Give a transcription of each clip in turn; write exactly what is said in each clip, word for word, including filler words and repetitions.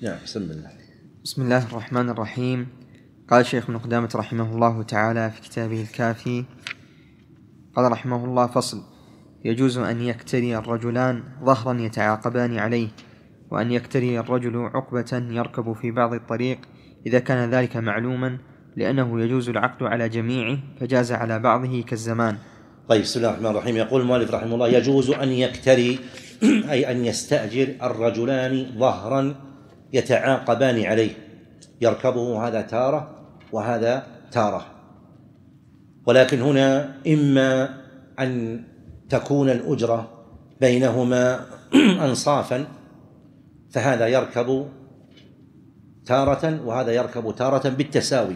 نعم. بسم الله. بسم الله الرحمن الرحيم. قال الشيخ ابن قدامة رحمه الله تعالى في كتابه الكافي، قال رحمه الله: فصل: يجوز أن يكتري الرجلان ظهرا يتعاقبان عليه، وأن يكتري الرجل عقبة يركب في بعض الطريق إذا كان ذلك معلوما، لأنه يجوز العقد على جميعه فجاز على بعضه كالزمان. طيب. بسم الله الرحمن الرحيم. يقول المؤلف رحمه الله: يجوز أن يكتري أي أن يستأجر الرجلان ظهرا يتعاقبان عليه، يركبه هذا تارة وهذا تارة، ولكن هنا إما أن تكون الأجرة بينهما أنصافا، فهذا يركب تارة وهذا يركب تارة بالتساوي.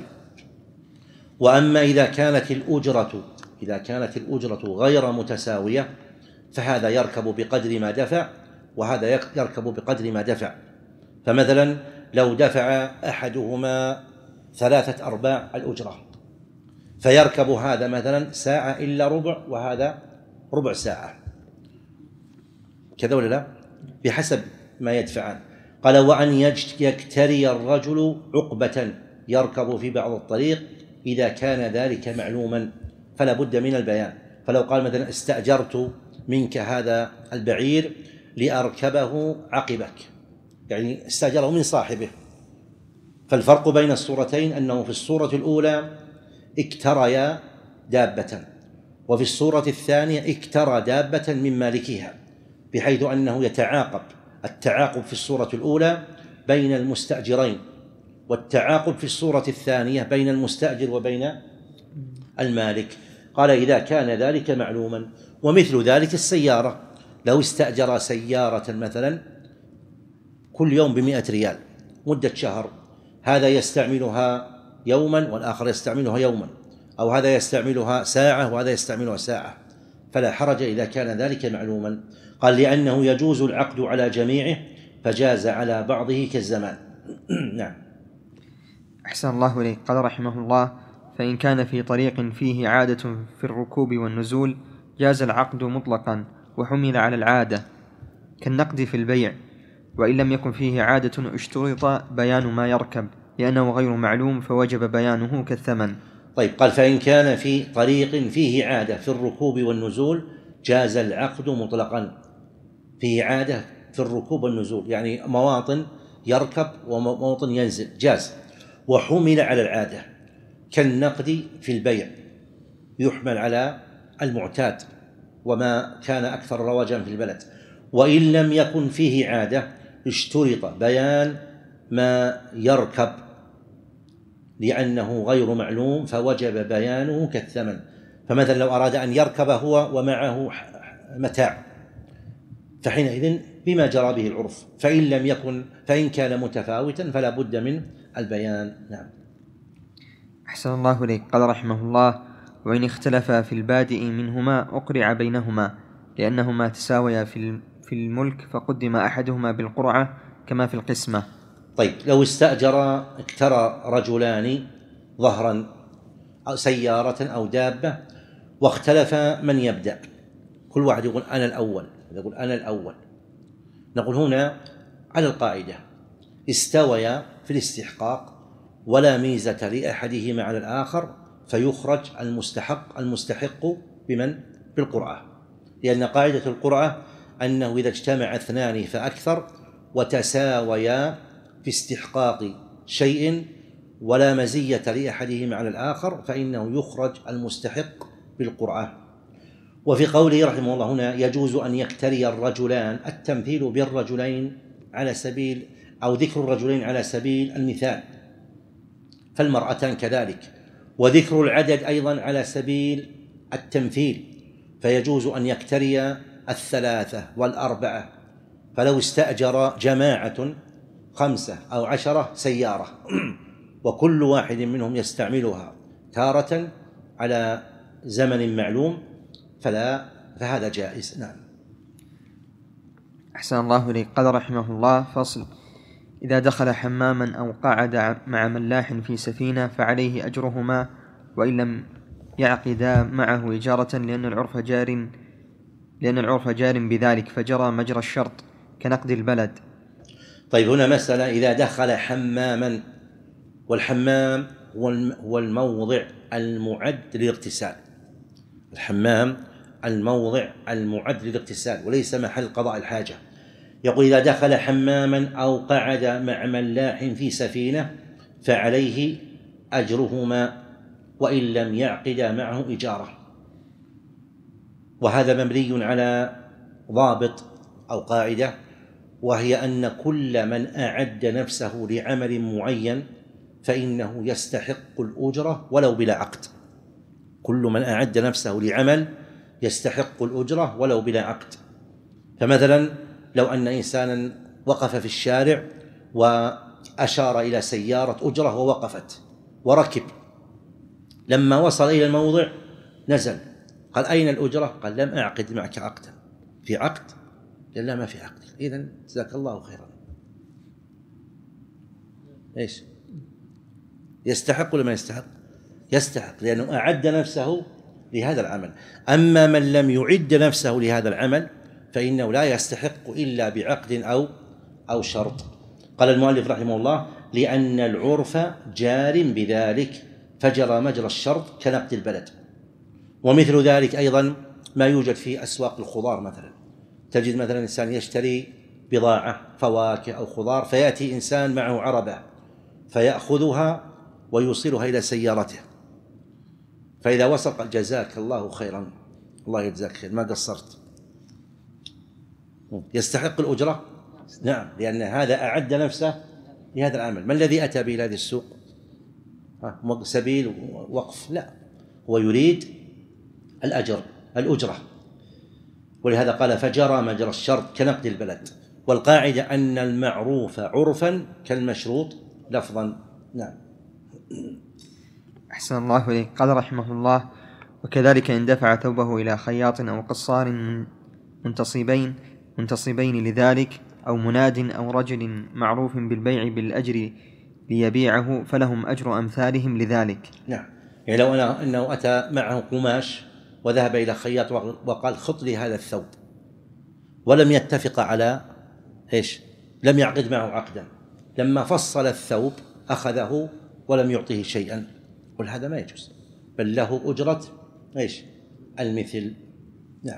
وأما إذا كانت الأجرة إذا كانت الأجرة غير متساوية، فهذا يركب بقدر ما دفع وهذا يركب بقدر ما دفع. فمثلا لو دفع أحدهما ثلاثة أرباع الأجرة، فيركب هذا مثلا ساعة إلا ربع وهذا ربع ساعة، كذا ولا لا؟ بحسب ما يدفعان. قال: وأن يكتري الرجل عقبة يركب في بعض الطريق إذا كان ذلك معلوما، فلا بد من البيان. فلو قال مثلا: استأجرت منك هذا البعير لأركبه عقبك، يعني استأجره من صاحبه. فالفرق بين الصورتين أنه في الصورة الأولى اكتريا دابة، وفي الصورة الثانية اكترى دابة من مالكها، بحيث أنه يتعاقب. التعاقب في الصورة الأولى بين المستأجرين، والتعاقب في الصورة الثانية بين المستأجر وبين المالك. قال: إذا كان ذلك معلوما. ومثل ذلك السيارة، لو استأجر سيارة مثلا كل يوم بمئة ريال مدة شهر، هذا يستعملها يوما والآخر يستعملها يوما، أو هذا يستعملها ساعة وهذا يستعملها ساعة، فلا حرج إذا كان ذلك معلوما. قال: لأنه يجوز العقد على جميعه فجاز على بعضه كالزمان. نعم. أحسن الله إليك. قال رحمه الله: فإن كان في طريق فيه عادة في الركوب والنزول جاز العقد مطلقا وحمل على العادة كالنقد في البيع، وإن لم يكن فيه عادة اشترط بيان ما يركب لأنه غير معلوم فوجب بيانه كالثمن. طيب. قال: فإن كان في طريق فيه عادة في الركوب والنزول جاز العقد مطلقا. فيه عادة في الركوب والنزول يعني مواطن يركب ومواطن ينزل، جاز. وحمل على العادة كالنقد في البيع، يحمل على المعتاد وما كان أكثر رواجا في البلد. وإن لم يكن فيه عادة اشترط بيان ما يركب لأنه غير معلوم فوجب بيانه كالثمن. فمثلا لو أراد أن يركب هو ومعه متاع، فحينئذ بما جرى به العرف. فإن لم يكن فإن كان متفاوتا فلا بد من البيان. نعم. أحسن الله إليك. قال رحمه الله: وإن اختلفا في البادئ منهما أقرع بينهما لأنهما تساويا في الملك فقدم أحدهما بالقرعة كما في القسمة. طيب. لو استأجر اكترى رجلان ظهرا أو سيارة أو دابة واختلف من يبدأ، كل واحد يقول أنا الأول، يقول أنا الأول. نقول هنا على القاعدة: استويا في الاستحقاق ولا ميزة لأحدهما على الآخر، فيخرج المستحق المستحق بمن؟ بالقرعة. لأن قاعدة القرعة أنه إذا اجتمع اثنان فأكثر وتساويا في استحقاق شيء ولا مزية لأحدهما على الآخر فإنه يخرج المستحق بالقرعة. وفي قوله رحمه الله هنا: يجوز أن يكتري الرجلان، التمثيل بالرجلين على سبيل أو ذكر الرجلين على سبيل المثال، فالمرأتان كذلك، وذكر العدد أيضا على سبيل التمثيل، فيجوز أن يكتري الثلاثة والأربعة. فلو استأجر جماعة خمسة أو عشرة سيارة وكل واحد منهم يستعملها تارة على زمن معلوم فلا فهذا جائز. نعم. أحسن الله إليك. قال رحمه الله: فصل: إذا دخل حماما أو قعد مع ملاح في سفينة فعليه أجرهما وإن لم يعقدا معه إجارة، لأن العرف جار لأن العرف جار بذلك فجرى مجرى الشرط كنقد البلد. طيب هنا مسألة: إذا دخل حماما، والحمام هو الموضع المعد للاغتسال، الحمام الموضع المعد للاغتسال وليس محل قضاء الحاجة. يقول: إذا دخل حماما أو قعد مع ملاح في سفينة فعليه أجرهما وإن لم يعقد معه إجارة. وهذا مبني على ضابط أو قاعدة، وهي أن كل من أعد نفسه لعمل معين فإنه يستحق الأجرة ولو بلا عقد. كل من أعد نفسه لعمل يستحق الأجرة ولو بلا عقد. فمثلا لو أن إنسانا وقف في الشارع وأشار إلى سيارة أجرة ووقفت وركب، لما وصل إلى الموضع نزل، قال: أين الأجرة؟ قال: لم أعقد معك عقدا. في عقد؟ قال: لا، ما في عقد. إذن جزاك الله خيرا. إيش يستحق ولا ما يستحق؟ يستحق، لأنه أعد نفسه لهذا العمل. أما من لم يعد نفسه لهذا العمل فإنه لا يستحق إلا بعقد أو أو شرط. قال المؤلف رحمه الله: لأن العرف جار بذلك فجرى مجرى الشرط كنقد البلد. ومثل ذلك أيضا ما يوجد في أسواق الخضار، مثلا تجد مثلا إنسان يشتري بضاعة فواكه أو خضار، فيأتي إنسان معه عربة فيأخذها ويوصلها إلى سيارته، فإذا وصل قال: جزاك الله خيرا، الله يجزاك خير، ما قصرت. يستحق الأجرة؟ نعم، لأن هذا أعد نفسه لهذا العمل. ما الذي أتى به هذه السوق؟ سبيل وقف؟ لا، هو يريد الأجر الأجرة. ولهذا قال: فجرى مجرى الشرط كنقد البلد. والقاعدة أن المعروف عرفا كالمشروط لفظا. نعم. أحسن الله إليك. قال رحمه الله: وكذلك إن دفع ثوبه إلى خياط أو قصار منتصبين منتصبين لذلك، أو مناد أو رجل معروف بالبيع بالأجر ليبيعه، فلهم أجر أمثالهم لذلك. نعم، يعني لو أنا أنه أتى معه قماش وذهب إلى خياط وقال: خط لي هذا الثوب، ولم يتفق على إيش؟ لم يعقد معه عقدا. لما فصل الثوب أخذه ولم يعطيه شيئا، قل هذا ما يجوز، بل له أجرة إيش؟ المثل. نعم.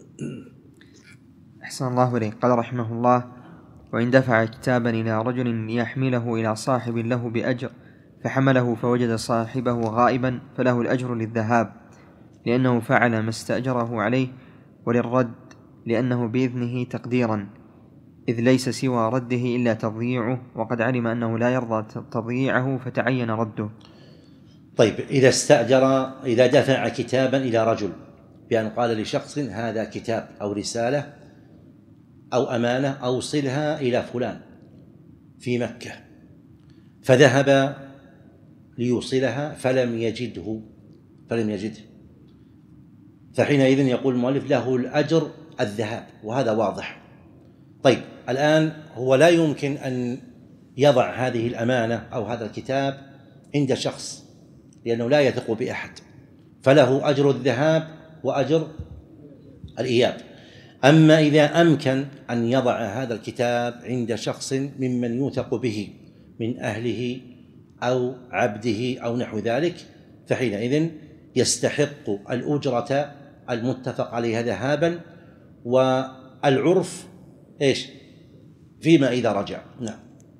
أحسن الله إليك. قال رحمه الله: وإن دفع كتابا إلى رجل ليحمله إلى صاحب له بأجر، فحمله فوجد صاحبه غائبا، فله الأجر للذهاب لأنه فعل ما استأجره عليه، وللرد لأنه بإذنه تقديرا، إذ ليس سوى رده إلا تضييعه، وقد علم أنه لا يرضى تضييعه فتعين رده. طيب، إذا استأجر، إذا دفع كتابا إلى رجل بأن قال لشخص: هذا كتاب أو رسالة أو أمانة أوصلها إلى فلان في مكة، فذهب ليوصلها فلم يجده فلم يجده فحينئذ يقول المؤلف: له الأجر الذهاب، وهذا واضح. طيب، الآن هو لا يمكن أن يضع هذه الأمانة أو هذا الكتاب عند شخص، لأنه لا يثق بأحد، فله أجر الذهاب وأجر الإياب. أما إذا أمكن أن يضع هذا الكتاب عند شخص ممن يوثق به من أهله أو عبده أو نحو ذلك، فحينئذ يستحق الأجرة المتفق عليها ذهابا، والعرف إيش؟ فيما إذا رجع. نعم.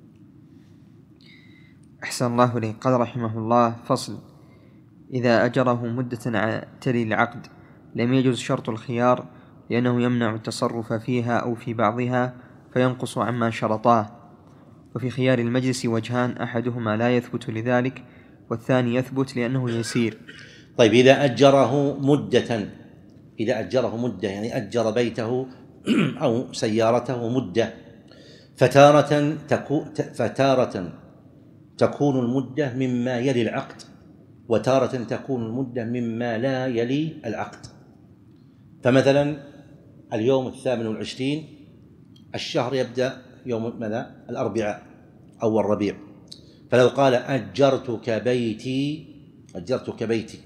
أحسن الله إليه. قال رحمه الله: فصل: إذا أجره مدة تلي العقد لم يجوز شرط الخيار، لأنه يمنع التصرف فيها أو في بعضها فينقص عما شرطاه. وفي خيار المجلس وجهان: أحدهما لا يثبت لذلك، والثاني يثبت لأنه يسير. طيب، إذا أجره مدة إذا أجره مدة يعني أجر بيته أو سيارته مدة، فتارة تكون فتارة تكون المدة مما يلي العقد، وتارة تكون المدة مما لا يلي العقد. فمثلا اليوم الثامن والعشرين، الشهر يبدأ يوم ماذا؟ الأربعاء أو الربيع، فلو قال: أجرتك بيتي أجرتك بيتي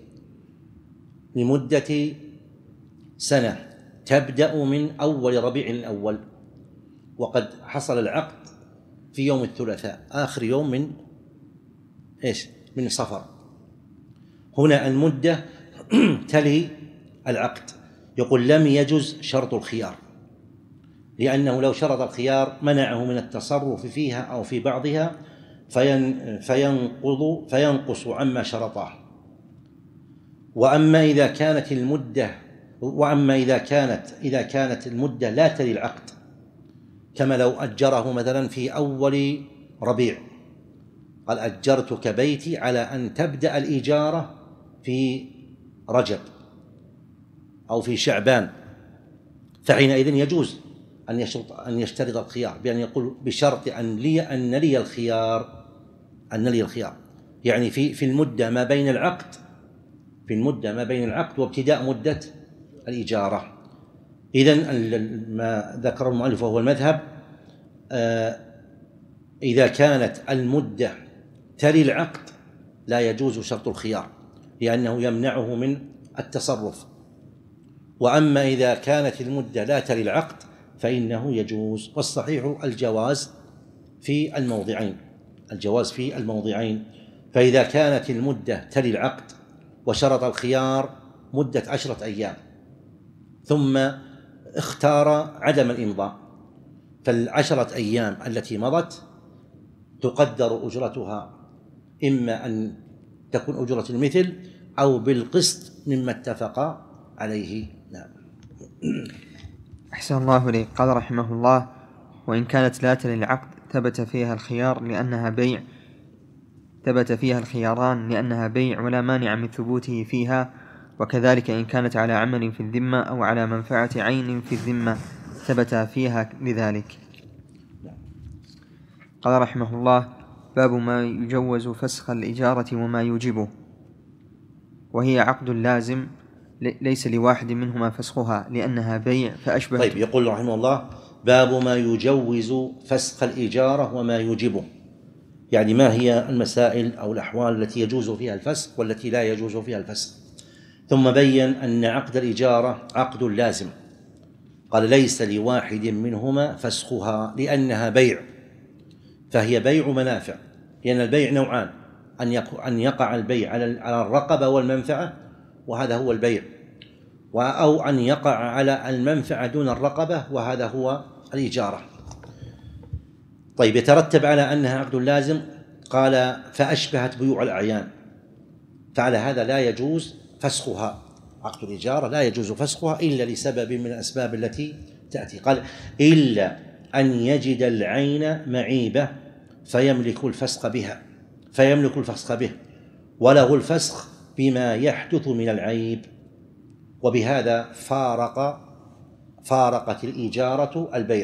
لمدة سنة تبدأ من أول ربيع الأول، وقد حصل العقد في يوم الثلاثاء آخر يوم من إيش؟ من صفر. هنا المدة تلي العقد. يقول لم يجز شرط الخيار، لأنه لو شرط الخيار منعه من التصرف فيها أو في بعضها فينقض فينقص عما شرطه. وأما إذا كانت المدة وأما إذا كانت إذا كانت المدة لا تلي العقد، كما لو أجره مثلا في أول ربيع، قال أجرتك بيتي على أن تبدأ الإجارة في رجب أو في شعبان، فحينئذ يجوز أن يشرط أن يشترط الخيار بأن يقول بشرط أن لي أن لي الخيار أن لي الخيار يعني في في المدة ما بين العقد في المدة ما بين العقد وابتداء مدة الإجارة. إذن ما ذكر المؤلف وهو المذهب، آه إذا كانت المدة تلي العقد لا يجوز شرط الخيار لأنه يمنعه من التصرف. وأما إذا كانت المدة لا تلي العقد فإنه يجوز. والصحيح الجواز في الموضعين الجواز في الموضعين فإذا كانت المدة تلي العقد وشرط الخيار مدة عشرة أيام ثم اختار عدم الإمضاء، فالعشرة أيام التي مضت تقدر أجرتها إما أن تكون أجرة المثل أو بالقسط مما اتفق عليه. نعم. أحسن الله إليك. قال رحمه الله: وإن كانت لا تلي العقد ثبت فيها الخيار لأنها بيع ثبت فيها الخياران لأنها بيع ولا مانع من ثبوته فيها، وكذلك إن كانت على عمل في الذمة أو على منفعة عين في الذمة ثبت فيها لذلك. قال رحمه الله: باب ما يجوز فسخ الإجارة وما يوجبه، وهي عقد لازم ليس لواحد منهما فسخها لأنها بيع فأشبه. طيب، يقول رحمه الله: باب ما يجوز فسخ الإجارة وما يوجبه، يعني ما هي المسائل أو الأحوال التي يجوز فيها الفسخ والتي لا يجوز فيها الفسخ. ثم بين أن عقد الإجارة عقد لازم، قال: ليس لواحد منهما فسخها لأنها بيع، فهي بيع منافع، لأن البيع نوعان: أن يقع البيع على الرقبة والمنفعة وهذا هو البيع، أو أن يقع على المنفعة دون الرقبة وهذا هو الإجارة. طيب، يترتب على أنها عقد لازم، قال: فأشبهت بيوع الأعيان، فعلى هذا لا يجوز فسخها. عقد الإجارة لا يجوز فسخها إلا لسبب من الأسباب التي تأتي، قال: إلا أن يجد العين معيبة فيملك الفسخ بها فيملك الفسخ به وله الفسخ بما يحدث من العيب. وبهذا فارق فارقت الإجارة البيع.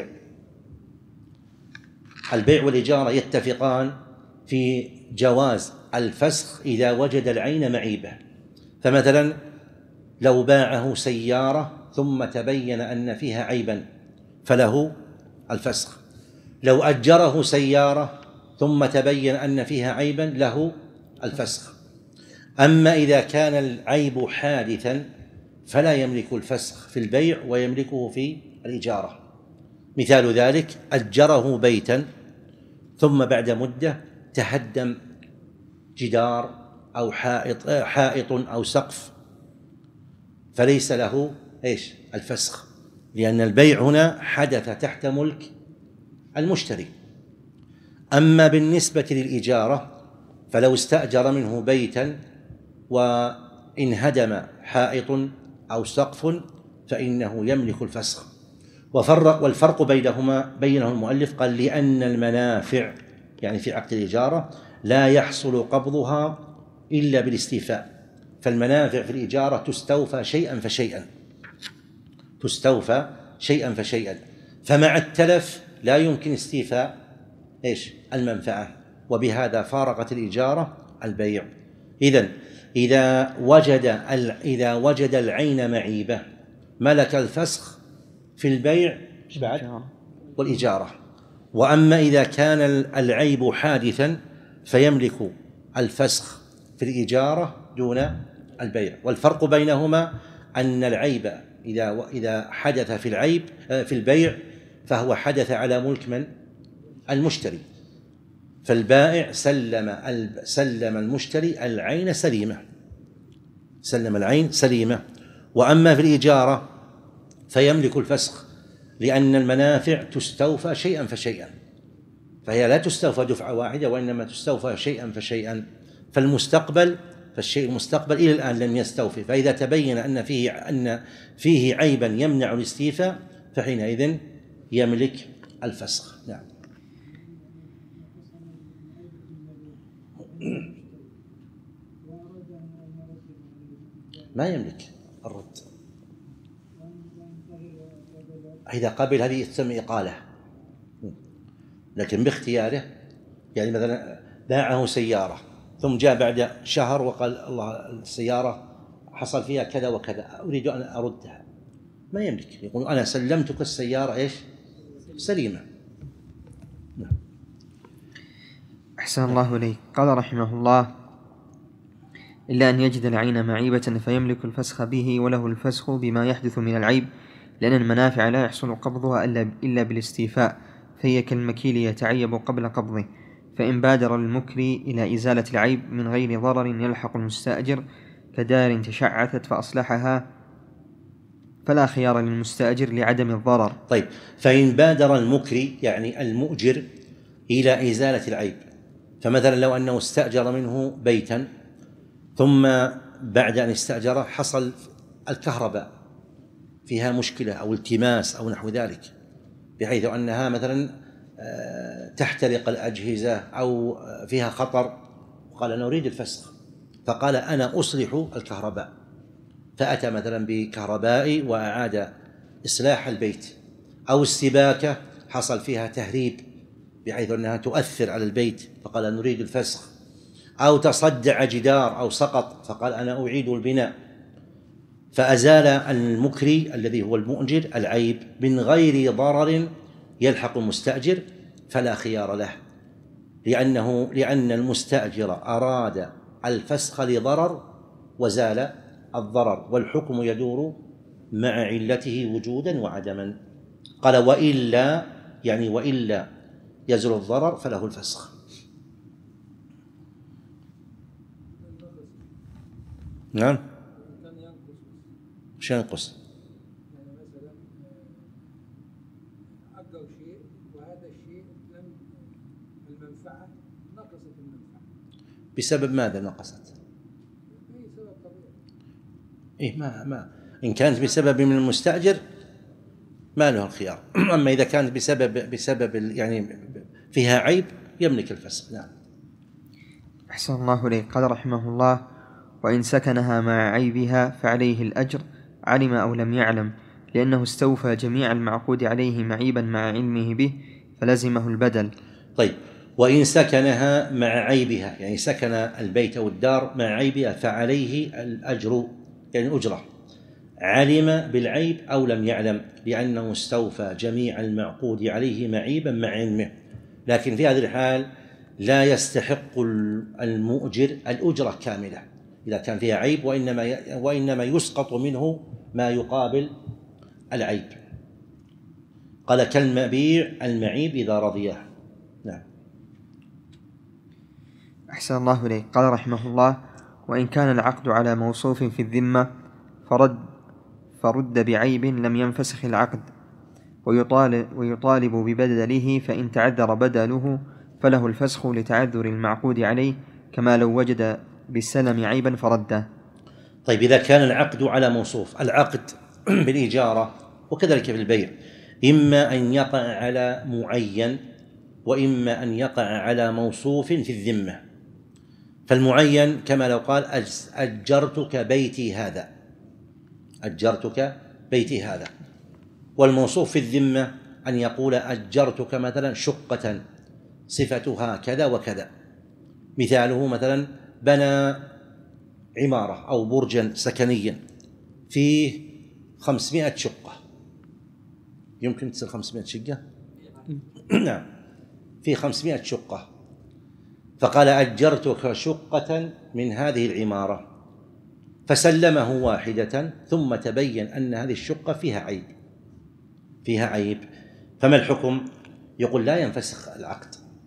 البيع والإجارة يتفقان في جواز الفسخ إذا وجد العين معيبة. فمثلا لو باعه سيارة ثم تبين أن فيها عيبا فله الفسخ، لو أجره سيارة ثم تبين أن فيها عيبا له الفسخ. أما إذا كان العيب حادثا فلا يملك الفسخ في البيع ويملكه في الإجارة. مثال ذلك: أجره بيتا ثم بعد مدة تهدم جدار أو حائط حائط أو سقف، فليس له إيش؟ الفسخ، لأن البيع هنا حدث تحت ملك المشتري. أما بالنسبة للإجارة فلو استأجر منه بيتا وانهدم حائط أو سقف فإنه يملك الفسخ. وفرق والفرق بينهما بينه المؤلف، قال: لأن المنافع يعني في عقد الإجارة لا يحصل قبضها إلا بالاستيفاء، فالمنافع في الإجارة تستوفى شيئا فشيئا تستوفى شيئا فشيئا فمع التلف لا يمكن استيفاء إيش؟ المنفعة. وبهذا فارقت الإجارة البيع. إذن إذا وجد إذا وجد العين معيبة ملك الفسخ في البيع بعد والإجارة. وأما إذا كان العيب حادثا فيملك الفسخ في الإجارة دون البيع. والفرق بينهما أن العيب إذا إذا حدث في العيب في البيع فهو حدث على ملك من؟ المشتري، فالبائع سلم سلم المشتري العين سليمة، سلم العين سليمة. وأما في الإجارة فيملك الفسخ، لأن المنافع تستوفى شيئا فشيئا، فهي لا تستوفى دفعة واحدة وإنما تستوفى شيئا فشيئا. فالمستقبل فالشيء المستقبل إلى الآن لم يستوفي، فإذا تبين أن فيه أن فيه عيبا يمنع الاستيفاء فحينئذ يملك الفسخ. نعم. ما يملك الرد إذا قبل، هذه تسمى إقالة، لكن باختياره. يعني مثلا باعه سيارة ثم جاء بعد شهر وقال الله السيارة حصل فيها كذا وكذا أريد أن أردها، ما يملك، يقول أنا سلمتك السيارة إيش سليمة. أحسن الله إليك. قال رحمه الله: إلا أن يجد العين معيبة فيملك الفسخ به، وله الفسخ بما يحدث من العيب، لأن المنافع لا يحصل قبضها إلا بالاستيفاء، فهي كالمكيل يتعيب قبل قبضه. فإن بادر المكري إلى إزالة العيب من غير ضرر يلحق المستأجر، كدار تشعثت فأصلحها، فلا خيار للمستأجر لعدم الضرر. طيب، فإن بادر المكري يعني المؤجر إلى إزالة العيب، فمثلا لو أنه استأجر منه بيتا ثم بعد أن استأجره حصل الكهرباء فيها مشكلة أو التماس أو نحو ذلك، بحيث أنها مثلا تحترق الأجهزة أو فيها خطر، وقال أنا أريد الفسخ، فقال أنا أصلح الكهرباء، فأتى مثلا بكهربائي وأعاد إصلاح البيت، أو السباكة حصل فيها تهريب بحيث أنها تؤثر على البيت فقال أنا أريد الفسخ، أو تصدع جدار أو سقط فقال أنا أعيد البناء، فأزال المكري الذي هو المؤجر العيب من غير ضرر يلحق المستأجر، فلا خيار له، لأنه لأن المستأجر أراد الفسخ لضرر وزال الضرر، والحكم يدور مع علته وجودا وعدما. قال وإلا يعني وإلا يزول الضرر فله الفسخ. نعم. وش ينقص؟ يعني مثلا أجر شيء وهذا الشيء لم المنفعة نقصت المنفعة. بسبب ماذا نقصت؟ أي سبب طبيعي. إيه ما ما إن كانت بسبب من المستأجر ما له الخيار، أما إذا كانت بسبب بسبب يعني فيها عيب يملك الفسخ. نعم. أحسن الله إليك. قال رحمه الله: وإن سكنها مع عيبها فعليه الأجر علم أو لم يعلم، لأنه استوفى جميع المعقود عليه معيبا مع علمه به فلزمه البدل. طيب، وإن سكنها مع عيبها يعني سكن البيت أو الدار مع عيبها فعليه الأجر يعني الأجرة، علم بالعيب أو لم يعلم، لأنه استوفى جميع المعقود عليه معيبا مع علمه. لكن في هذه الحال لا يستحق المؤجر الأجرة كاملة إذا كان فيها عيب، وإنما وإنما يسقط منه ما يقابل العيب. قال كالمبيع المعيب إذا رضيه. نعم. أحسن الله إليك. قال رحمه الله: وإن كان العقد على موصوف في الذمة فرد فرد بعيب لم ينفسخ العقد، ويطالب, ويطالب ببدله، فإن تعذر بدله فله الفسخ لتعذر المعقود عليه، كما لو وجد بالسلم عيبا فرده. طيب، إذا كان العقد على موصوف، العقد بالإجارة وكذلك في البيع إما أن يقع على معين وإما أن يقع على موصوف في الذمة. فالمعين كما لو قال أجرتك بيتي هذا، أجرتك بيتي هذا. والموصوف في الذمة أن يقول أجرتك مثلا شقة صفتها كذا وكذا، مثاله مثلا بنى عمارة أو برجا سكنيا فيه خمسمائة شقة، يمكن تصير خمسمائة شقة؟ نعم، فيه خمسمائة شقة، فقال أجرتك شقة من هذه العمارة، فسلمه واحدة ثم تبين أن هذه الشقة فيها عيب فيها عيب فما الحكم؟ يقول لا ينفسخ العقد،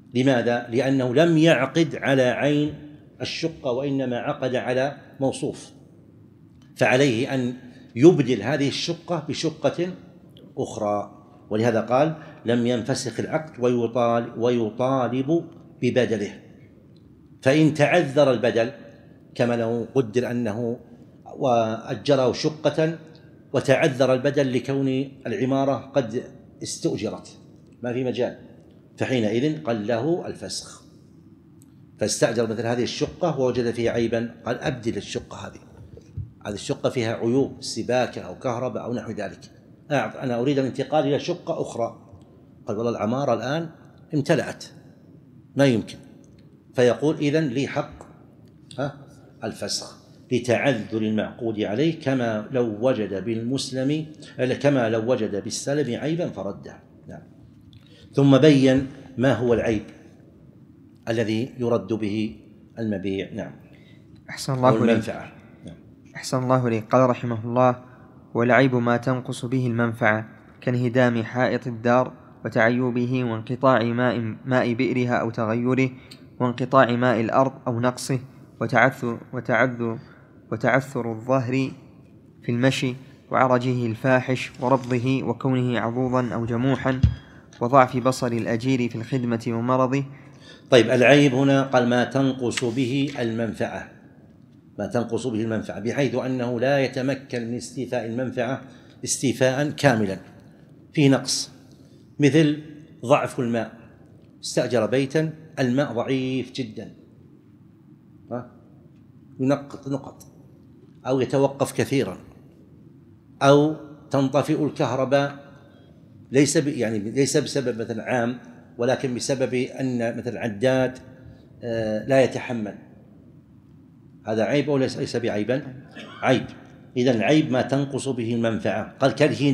لماذا؟ لأنه لم يعقد على عين الشقة وإنما عقد على موصوف، فعليه أن يبدل هذه الشقة بشقة أخرى، ولهذا قال لم ينفسخ العقد ويطالب, ويطالب ببدله. فإن تعذر البدل كما لو قدر أنه وأجره شقة وتعذر البدل لكون العمارة قد استؤجرت ما في مجال، فحينئذ قال له الفسخ. فاستأجر مثل هذه الشقة ووجد فيها عيبا قال أبدل الشقة هذه، هذه الشقة فيها عيوب سباكة أو كهرباء أو نحو ذلك، أنا أريد الانتقال إلى شقة أخرى. قال والله العمارة الآن امتلأت ما يمكن، فيقول إذن لي حق ها الفسخ لتعذر المعقود عليه، كما لو وجد بالمسلم كما لو وجد بالسلم عيبا فرده. نعم. ثم بين ما هو العيب الذي يرد به المبيع. نعم. أحسن الله المنفعة. نعم. أحسن الله لي. قال رحمه الله: والعيب ما تنقص به المنفعة كانهدام حائط الدار وتعيبه وانقطاع ماء, ماء بئرها أو تغيره وانقطاع ماء الأرض أو نقصه وتعثر, وتعذر, وتعثر الظهر في المشي وعرجه الفاحش وربضه وكونه عضوضا أو جموحا وضعف بصر الأجير في الخدمة ومرضه. طيب العيب هنا قال ما تنقص به المنفعة، ما تنقص به المنفعة بحيث أنه لا يتمكن من استيفاء المنفعة استيفاء كاملا، فيه نقص، مثل ضعف الماء، استأجر بيتا الماء ضعيف جدا ينقط نقط أو يتوقف كثيرا أو تنطفئ الكهرباء ليس يعني ليس بسبب مثل عام ولكن بسبب أن مثل عداد لا يتحمل، هذا عيب أو ليس بعيبا؟ عيب. إذن العيب ما تنقص به المنفعة. قال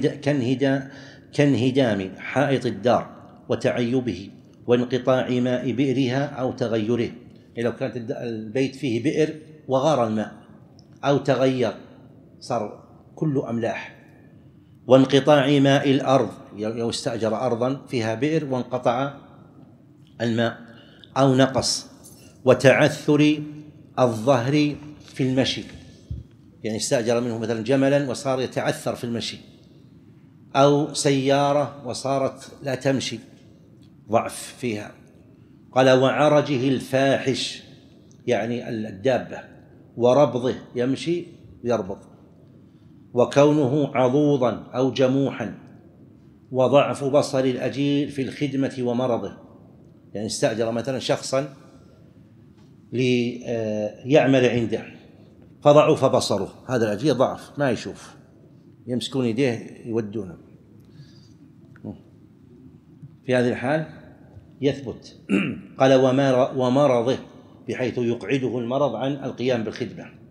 كانهدام حائط الدار وتعيبه وانقطاع ماء بئرها أو تغيره، لو كانت البيت فيه بئر وغار الماء أو تغير صار كله أملاح، وانقطاع ماء الأرض لو استأجر أرضا فيها بئر وانقطع الماء أو نقص، وتعثر الظهر في المشي، يعني استأجر منه مثلا جملا وصار يتعثر في المشي، أو سيارة وصارت لا تمشي ضعف فيها. قال وعرجه الفاحش يعني الدابة، وربضه يمشي يربض، وكونه عضوضا أو جموحا، وضعف بصر الأجير في الخدمة ومرضه، يعني استأجر مثلا شخصا ليعمل عنده فضعف بصره، هذا الأجير ضعف ما يشوف، يمسكون يديه يودونه، في هذه الحال يثبت. قال ومرضه بحيث يقعده المرض عن القيام بالخدمة.